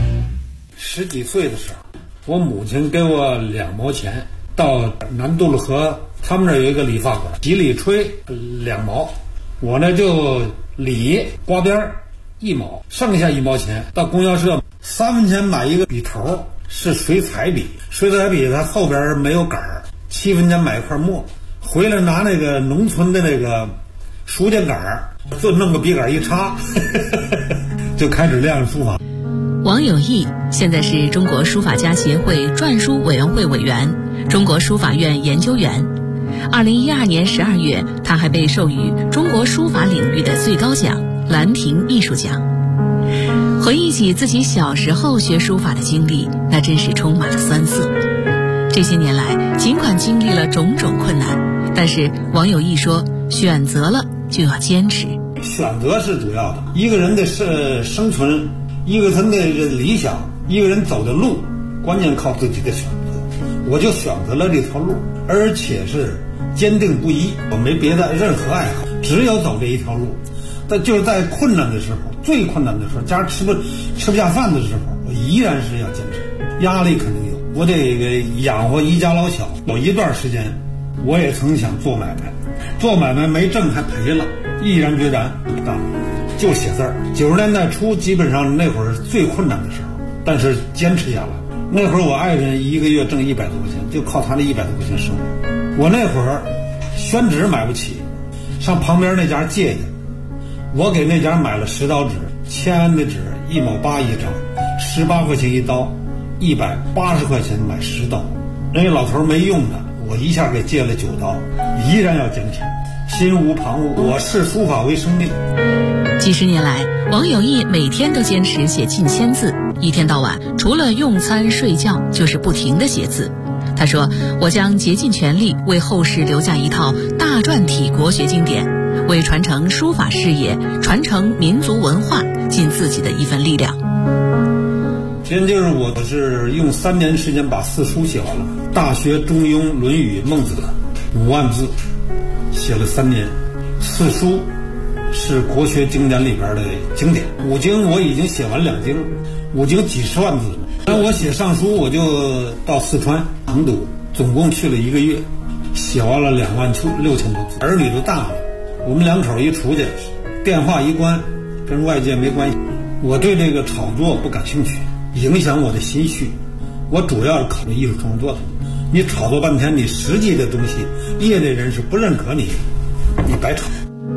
10几岁的时候，我母亲给我2毛钱，到南渡路河他们那儿有一个理发馆，洗理吹2毛，我呢就理刮边1毛，剩下1毛钱到供销社3分钱买一个笔头，是水彩笔，水彩笔它后边没有杆儿，7分钱买一块墨，回来拿那个农村的那个书架杆儿，就弄个笔杆一插就开始练书法。 王有义现在是中国书法家协会篆书委员会委员、中国书法院研究员。2012年12月，他还被授予中国书法领域的最高奖兰亭艺术奖。回忆起自己小时候学书法的经历，那真是充满了酸涩。这些年来，尽管经历了种种困难，但是王有义说，选择了就要坚持。 选择是主要的，一个人的生存，一个人的理想，一个人走的路，关键靠自己的选择。我就选择了这条路，而且是坚定不移，我没别的任何爱好，只有走这一条路。但就是在困难的时候，最困难的时候，家吃不下饭的时候，我依然是要坚持。压力肯定有，我得养活一家老小。有一段时间，我也曾想做买卖，做买卖没挣还赔了，毅然决然不干，就写字儿。90年代初，基本上那会儿是最困难的时候，但是坚持下来。那会儿我爱人一个月挣100多块钱，就靠他那100多块钱生活。我那会儿宣纸买不起，上旁边那家借去。我给那家买了10刀纸，签安的纸1毛8一张，18块钱一刀，180块钱买10刀。人家老头没用的，我一下给借了9刀，依然要坚持，心无旁骛。我视书法为生命。 几十年来，王有义每天都坚持写近1000字，一天到晚除了用餐睡觉就是不停地写字。他说，我将竭尽全力为后世留下一套大篆体国学经典，为传承书法事业、传承民族文化尽自己的一份力量。 今天就是我是用3年时间把4书写完了，《大学》《中庸》《论语》《孟子》5万字，写了3年。4书是国学经典里边的经典，5经我已经写完2经，5经几十万字。那我写上书，我就到四川成都，总共去了1个月，写完了26000多字。儿女都大了，我们2口一出去，电话一关，跟外界没关系。我对这个炒作不感兴趣，影响我的心绪。我主要是考虑艺术创作的。你炒作半天，你实际的东西，业内人士不认可你，你白炒。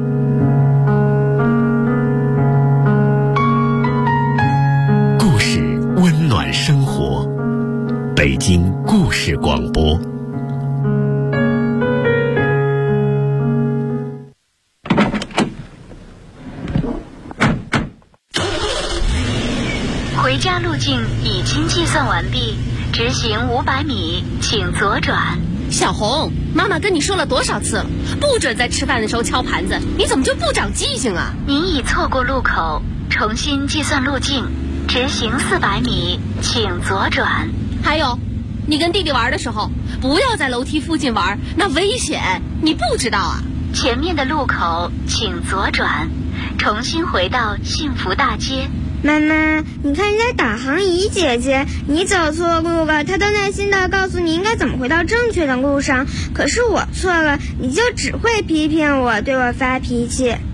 故事温暖生活，北京故事广播。 回家路径已经计算完毕，直行500米，请左转。 小红，妈妈跟你说了多少次了，不准在吃饭的时候敲盘子，你怎么就不长记性啊？ 您已错过路口，重新计算路径，直行400米，请左转。 还有，你跟弟弟玩的时候，不要在楼梯附近玩，那危险，你不知道啊？ 前面的路口请左转，重新回到幸福大街。 妈妈，你看人家导航仪姐姐，你走错路了，她都耐心地告诉你应该怎么回到正确的路上。可是我错了，你就只会批评我，对我发脾气。